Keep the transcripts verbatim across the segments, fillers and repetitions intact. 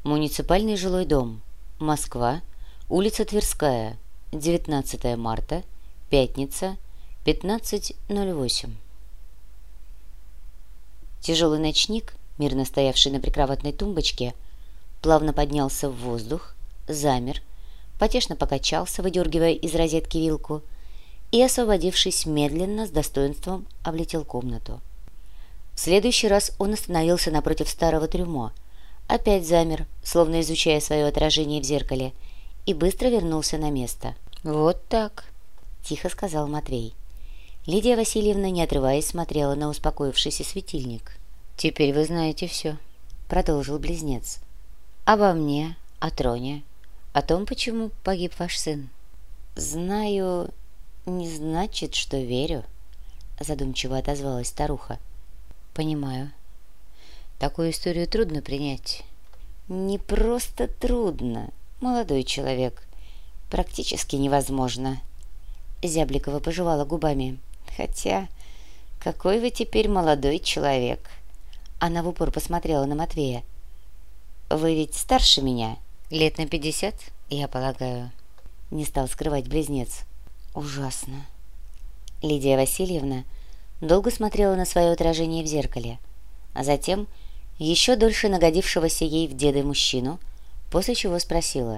Муниципальный жилой дом. Москва. Улица Тверская. девятнадцатое марта. Пятница. пятнадцать ноль восемь. Тяжелый ночник, мирно стоявший на прикроватной тумбочке, плавно поднялся в воздух, замер, потешно покачался, выдергивая из розетки вилку, и, освободившись медленно, с достоинством облетел комнату. В следующий раз он остановился напротив старого трюмо, опять замер, словно изучая свое отражение в зеркале, и быстро вернулся на место. «Вот так», — тихо сказал Матвей. Лидия Васильевна, не отрываясь, смотрела на успокоившийся светильник. «Теперь вы знаете все», — продолжил близнец. «Обо мне, о троне, о том, почему погиб ваш сын». «Знаю, не значит, что верю», — задумчиво отозвалась старуха. «Понимаю. Такую историю трудно принять». «Не просто трудно, молодой человек. Практически невозможно». Зябликова пожевала губами. «Хотя, какой вы теперь молодой человек?» Она в упор посмотрела на Матвея. «Вы ведь старше меня? Лет на пятьдесят, я полагаю?» Не стал скрывать близнец. «Ужасно». Лидия Васильевна долго смотрела на свое отражение в зеркале, а затем еще дольше нагодившегося ей в деды мужчину, после чего спросила: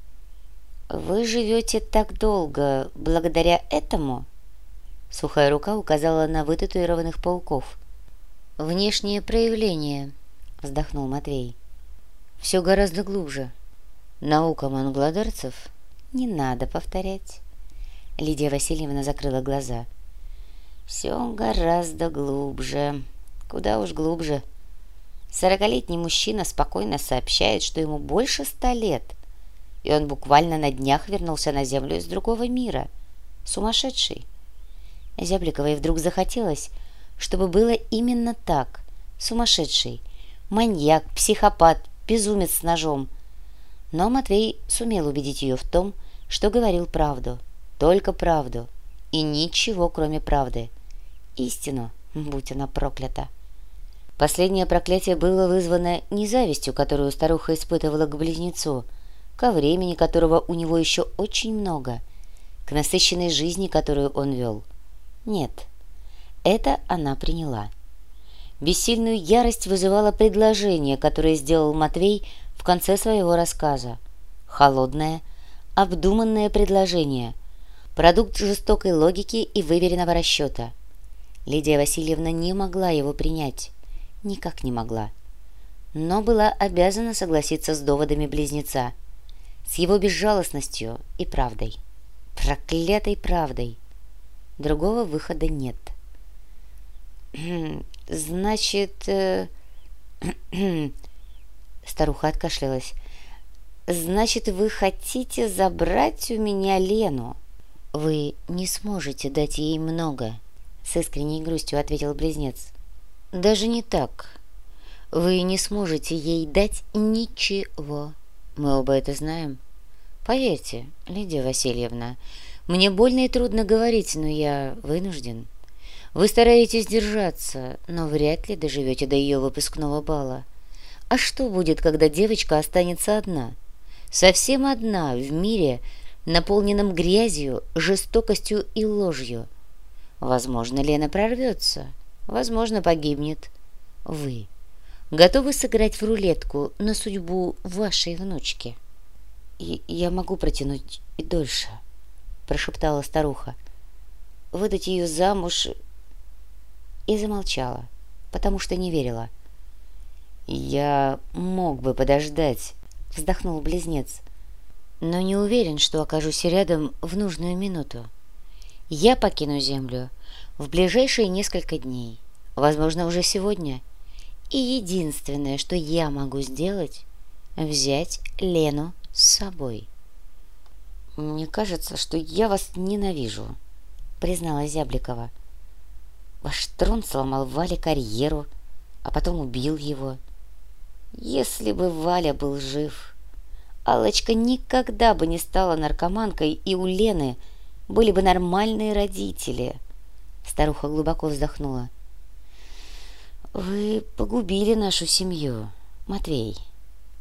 «Вы живете так долго благодаря этому?» Сухая рука указала на вытатуированных пауков. «Внешнее проявление», — вздохнул Матвей. «Все гораздо глубже. Наука монголодарцев не надо повторять». Лидия Васильевна закрыла глаза. «Все гораздо глубже. Куда уж глубже. Сорокалетний мужчина спокойно сообщает, что ему больше ста лет, и он буквально на днях вернулся на землю из другого мира. Сумасшедший». Зябликовой вдруг захотелось, чтобы было именно так. Сумасшедший, маньяк, психопат, безумец с ножом. Но Матвей сумел убедить ее в том, что говорил правду, только правду, и ничего, кроме правды. Истину, будь она проклята. Последнее проклятие было вызвано не завистью, которую старуха испытывала к близнецу, ко времени которого у него еще очень много, к насыщенной жизни, которую он вел. Нет, это она приняла. Бессильную ярость вызывало предложение, которое сделал Матвей в конце своего рассказа. Холодное, обдуманное предложение, продукт жестокой логики и выверенного расчета. Лидия Васильевна не могла его принять, никак не могла, но была обязана согласиться с доводами близнеца, с его безжалостностью и правдой, проклятой правдой. Другого выхода нет. «Значит...» э, Старуха откашлялась. «Значит, вы хотите забрать у меня Лену?» «Вы не сможете дать ей много», — с искренней грустью ответил близнец. «Даже не так. Вы не сможете ей дать ничего. Мы оба это знаем. Поверьте, Лидия Васильевна, мне больно и трудно говорить, но я вынужден. Вы стараетесь держаться, но вряд ли доживете до ее выпускного бала. А что будет, когда девочка останется одна? Совсем одна в мире, наполненном грязью, жестокостью и ложью. Возможно, Лена прорвется, возможно, погибнет. Вы готовы сыграть в рулетку на судьбу вашей внучки?» И «Я могу протянуть и дольше», — прошептала старуха. «Выдать ее замуж...» И замолчала, потому что не верила. «Я мог бы подождать», — вздохнул близнец, «но не уверен, что окажусь рядом в нужную минуту. Я покину землю в ближайшие несколько дней, возможно, уже сегодня, и единственное, что я могу сделать, взять Лену с собой». «Мне кажется, что я вас ненавижу», — призналась Зябликова. «Ваш трон сломал Вале карьеру, а потом убил его. Если бы Валя был жив, Аллочка никогда бы не стала наркоманкой, и у Лены были бы нормальные родители». Старуха глубоко вздохнула. «Вы погубили нашу семью, Матвей».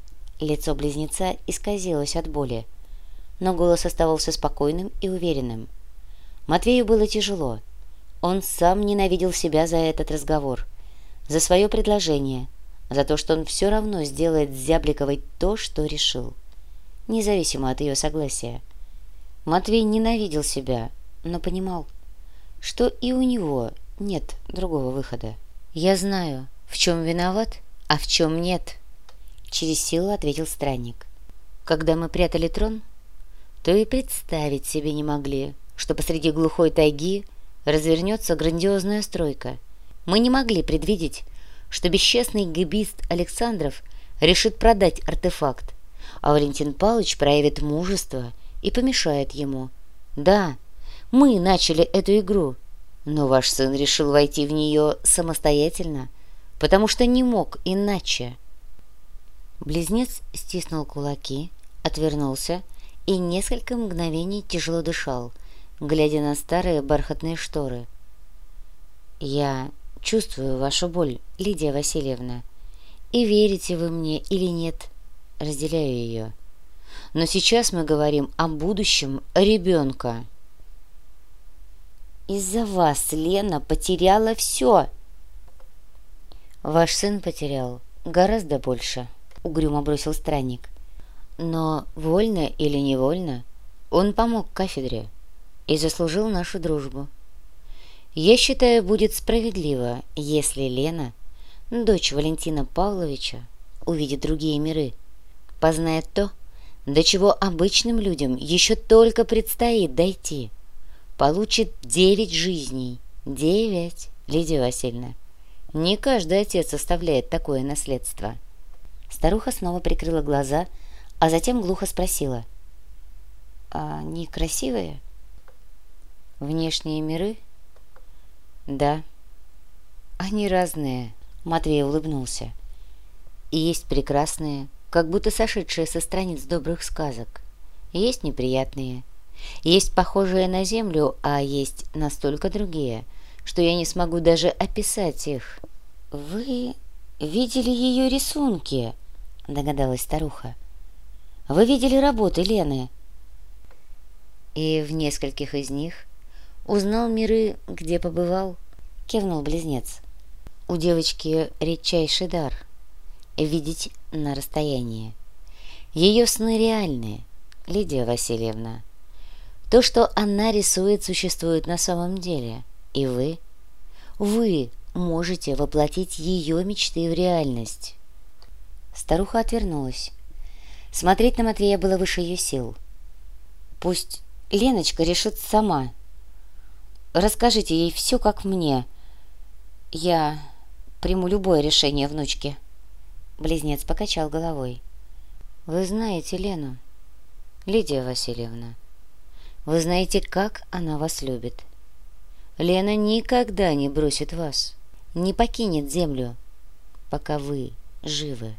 Лицо близнеца исказилось от боли, но голос оставался спокойным и уверенным. Матвею было тяжело. Он сам ненавидел себя за этот разговор, за свое предложение, за то, что он все равно сделает с Зябликовой то, что решил, независимо от ее согласия. Матвей ненавидел себя, но понимал, что и у него нет другого выхода. «Я знаю, в чем виноват, а в чем нет», — через силу ответил странник. «Когда мы прятали трон, то и представить себе не могли, что посреди глухой тайги развернется грандиозная стройка. Мы не могли предвидеть, что бесчестный гэбист Александров решит продать артефакт, а Валентин Павлович проявит мужество и помешает ему. Да, мы начали эту игру, но ваш сын решил войти в нее самостоятельно, потому что не мог иначе». Близнец стиснул кулаки, отвернулся и несколько мгновений тяжело дышал, глядя на старые бархатные шторы. «Я чувствую вашу боль, Лидия Васильевна, и верите вы мне или нет, разделяю ее. Но сейчас мы говорим о будущем ребенка». «Из-за вас Лена потеряла все». «Ваш сын потерял гораздо больше», — угрюмо бросил странник. «Но вольно или невольно он помог кафедре и заслужил нашу дружбу. Я считаю, будет справедливо, если Лена, дочь Валентина Павловича, увидит другие миры, познает то, до чего обычным людям еще только предстоит дойти. Получит девять жизней. Девять, Лидия Васильевна. Не каждый отец оставляет такое наследство». Старуха снова прикрыла глаза, а затем глухо спросила: «А они красивые?» «Внешние миры?» «Да, они разные», — Матвей улыбнулся. «И есть прекрасные, как будто сошедшие со страниц добрых сказок. Есть неприятные, есть похожие на землю, а есть настолько другие, что я не смогу даже описать их». «Вы видели ее рисунки?» — догадалась старуха. «Вы видели работы Лены?» «И в нескольких из них узнал миры, где побывал», — кивнул близнец. «У девочки редчайший дар — видеть на расстоянии. Ее сны реальные, Лидия Васильевна. То, что она рисует, существует на самом деле, и вы, вы можете воплотить ее мечты в реальность». Старуха отвернулась. Смотреть на Матвея было выше ее сил. «Пусть Леночка решит сама. Расскажите ей все, как мне. Я приму любое решение внучки». Близнец покачал головой. «Вы знаете Лену, Лидия Васильевна. Вы знаете, как она вас любит. Лена никогда не бросит вас, не покинет землю, пока вы живы».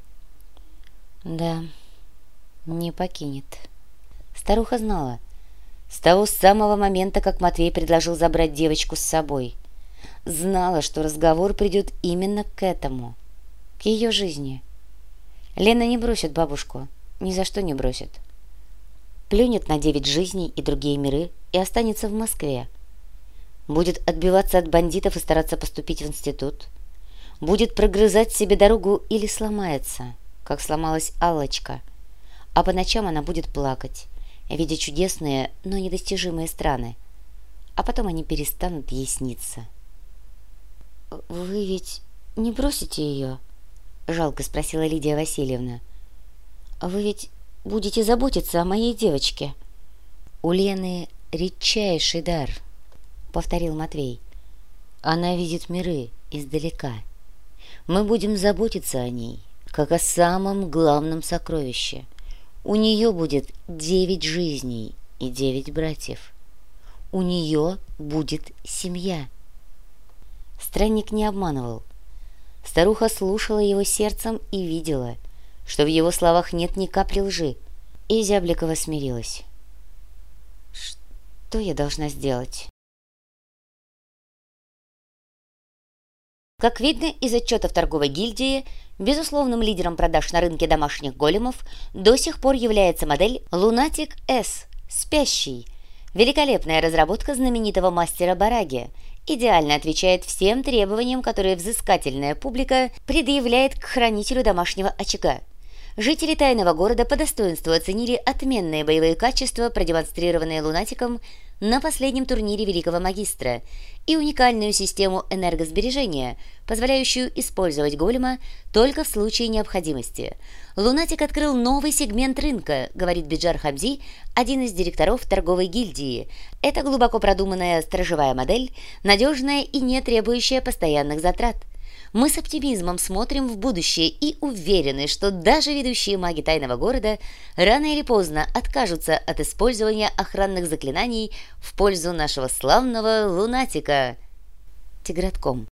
«Да, не покинет». Старуха знала. С того самого момента, как Матвей предложил забрать девочку с собой. Знала, что разговор придет именно к этому, к ее жизни. Лена не бросит бабушку, ни за что не бросит. Плюнет на девять жизней и другие миры и останется в Москве. Будет отбиваться от бандитов и стараться поступить в институт. Будет прогрызать себе дорогу или сломается, как сломалась Аллочка. А по ночам она будет плакать, видя чудесные, но недостижимые страны. А потом они перестанут ей сниться. «Вы ведь не бросите ее?» — жалко спросила Лидия Васильевна. «Вы ведь будете заботиться о моей девочке?» «У Лены редчайший дар», — повторил Матвей. «Она видит миры издалека. Мы будем заботиться о ней, как о самом главном сокровище. У нее будет девять жизней и девять братьев. У нее будет семья». Странник не обманывал. Старуха слушала его сердцем и видела, что в его словах нет ни капли лжи, и Зябликова смирилась. «Что я должна сделать?» Как видно из отчетов торговой гильдии, Безусловным лидером продаж на рынке домашних големов до сих пор является модель Lunatic S «Спящий». Великолепная разработка знаменитого мастера Бараги идеально отвечает всем требованиям, которые взыскательная публика предъявляет к хранителю домашнего очага. Жители тайного города по достоинству оценили отменные боевые качества, продемонстрированные Лунатиком на последнем турнире Великого Магистра, и уникальную систему энергосбережения, позволяющую использовать голема только в случае необходимости. Лунатик открыл новый сегмент рынка, говорит Биджар Хамзи, один из директоров торговой гильдии. Это глубоко продуманная сторожевая модель, надежная и не требующая постоянных затрат. Мы с оптимизмом смотрим в будущее и уверены, что даже ведущие маги тайного города рано или поздно откажутся от использования охранных заклинаний в пользу нашего славного Лунатика. Тигратком.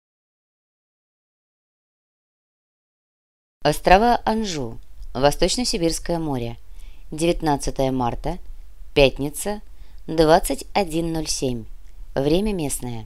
Острова Анжу. Восточно-Сибирское море. девятнадцатое марта. Пятница. двадцать один ноль семь. Время местное.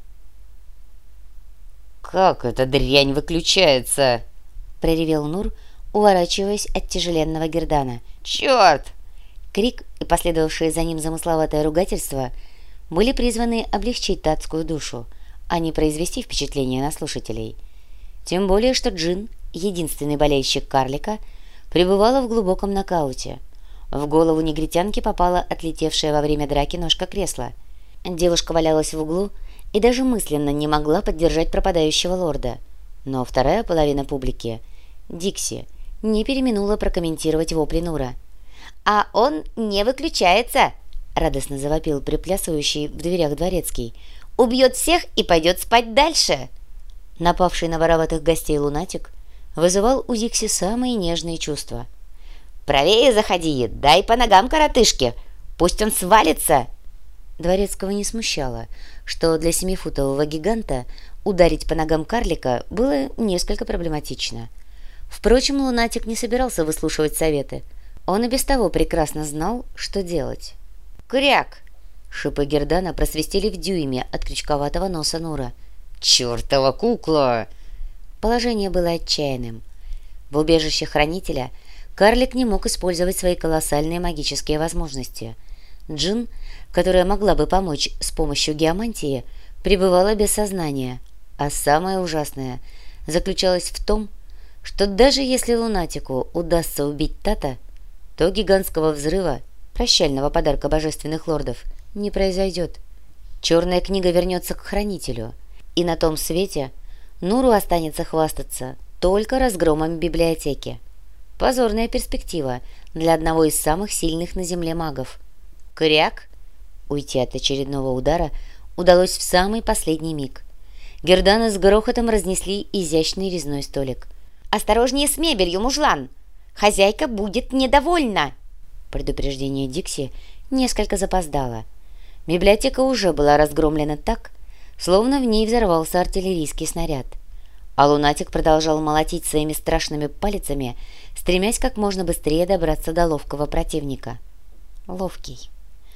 «Как эта дрянь выключается?» — проревел Нур, уворачиваясь от тяжеленного гердана. «Черт!» Крик и последовавшее за ним замысловатое ругательство были призваны облегчить татскую душу, а не произвести впечатление на слушателей. Тем более, что Джин, единственный болельщик карлика, пребывала в глубоком нокауте. В голову негритянки попала отлетевшая во время драки ножка кресла. Девушка валялась в углу и даже мысленно не могла поддержать пропадающего лорда. Но вторая половина публики, Дикси, не переминула прокомментировать вопли Нура. «А он не выключается!» — радостно завопил приплясывающий в дверях дворецкий. «Убьет всех и пойдет спать дальше!» Напавший на вороватых гостей Лунатик вызывал у Дикси самые нежные чувства. «Правее заходи, дай по ногам коротышке, пусть он свалится!» Дворецкого не смущало, что для семифутового гиганта ударить по ногам карлика было несколько проблематично. Впрочем, Лунатик не собирался выслушивать советы. Он и без того прекрасно знал, что делать. «Кряк!» Шипы гердана просвистели в дюйме от крючковатого носа Нура. «Чертова кукла!» Положение было отчаянным. В убежище хранителя карлик не мог использовать свои колоссальные магические возможности. Джин, которая могла бы помочь с помощью геомантии, пребывала без сознания, а самое ужасное заключалось в том, что даже если Лунатику удастся убить Тата, то гигантского взрыва, прощального подарка божественных лордов, не произойдет. Черная книга вернется к хранителю, и на том свете Нуру останется хвастаться только разгромом библиотеки. Позорная перспектива для одного из самых сильных на земле магов. «Кряк!» Уйти от очередного удара удалось в самый последний миг. Герданы с грохотом разнесли изящный резной столик. «Осторожнее с мебелью, мужлан! Хозяйка будет недовольна!» Предупреждение Дикси несколько запоздало. Библиотека уже была разгромлена так, словно в ней взорвался артиллерийский снаряд. А Лунатик продолжал молотить своими страшными палицами, стремясь как можно быстрее добраться до ловкого противника. Ловкий.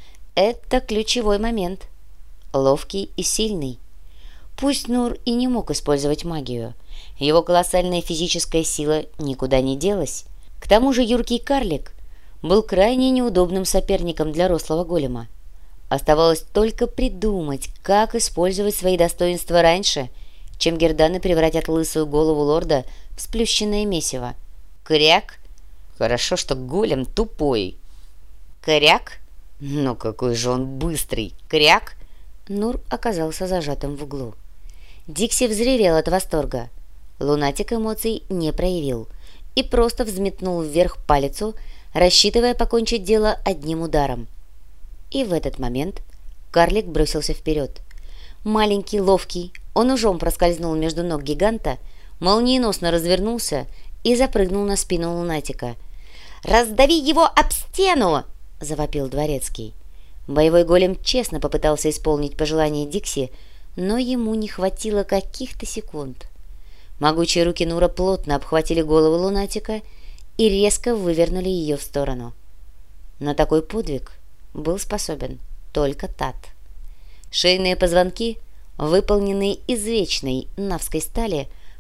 Это ключевой момент. Ловкий и сильный. Пусть Нур и не мог использовать магию, его колоссальная физическая сила никуда не делась. К тому же юркий карлик был крайне неудобным соперником для рослого голема. Оставалось только придумать, как использовать свои достоинства раньше, чем герданы превратят лысую голову лорда в сплющенное месиво. «Кряк!» Хорошо, что голем тупой. «Кряк!» «Ну какой же он быстрый! Кряк!» Нур оказался зажатым в углу. Дикси взревел от восторга. Лунатик эмоций не проявил и просто взметнул вверх палицу, рассчитывая покончить дело одним ударом. И в этот момент карлик бросился вперед. Маленький, ловкий, он ужом проскользнул между ног гиганта, молниеносно развернулся и запрыгнул на спину Лунатика. «Раздави его об стену!» — завопил дворецкий. Боевой голем честно попытался исполнить пожелание Дикси, но ему не хватило каких-то секунд. Могучие руки Нура плотно обхватили голову Лунатика и резко вывернули ее в сторону. На такой подвиг был способен только Тат. Шейные позвонки, выполненные из вечной навской стали,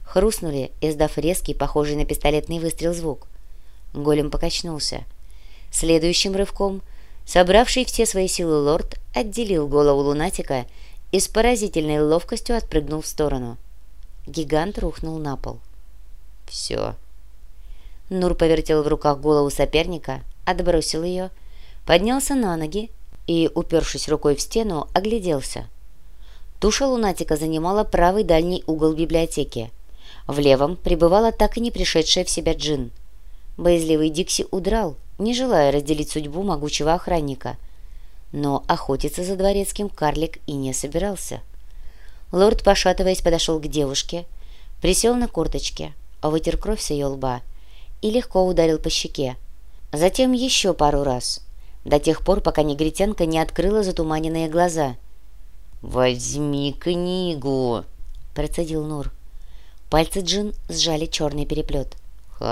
хрустнули, издав резкий, похожий на пистолетный выстрел звук. Голем покачнулся. Следующим рывком собравший все свои силы лорд отделил голову лунатика и с поразительной ловкостью отпрыгнул в сторону. Гигант рухнул на пол. «Все». Нур повертел в руках голову соперника, отбросил ее, поднялся на ноги и, упершись рукой в стену, огляделся. Туша лунатика занимала правый дальний угол библиотеки. В левом пребывала так и не пришедшая в себя Джин. Боязливый Дикси удрал, не желая разделить судьбу могучего охранника. Но охотиться за дворецким карлик и не собирался. Лорд, пошатываясь, подошел к девушке, присел на корточки, вытер кровь с ее лба и легко ударил по щеке. Затем еще пару раз, до тех пор, пока негритянка не открыла затуманенные глаза. «Возьми книгу», — процедил Нур. Пальцы Джин сжали черный переплет.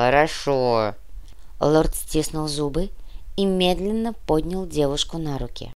«Хорошо». Лорд стиснул зубы и медленно поднял девушку на руки.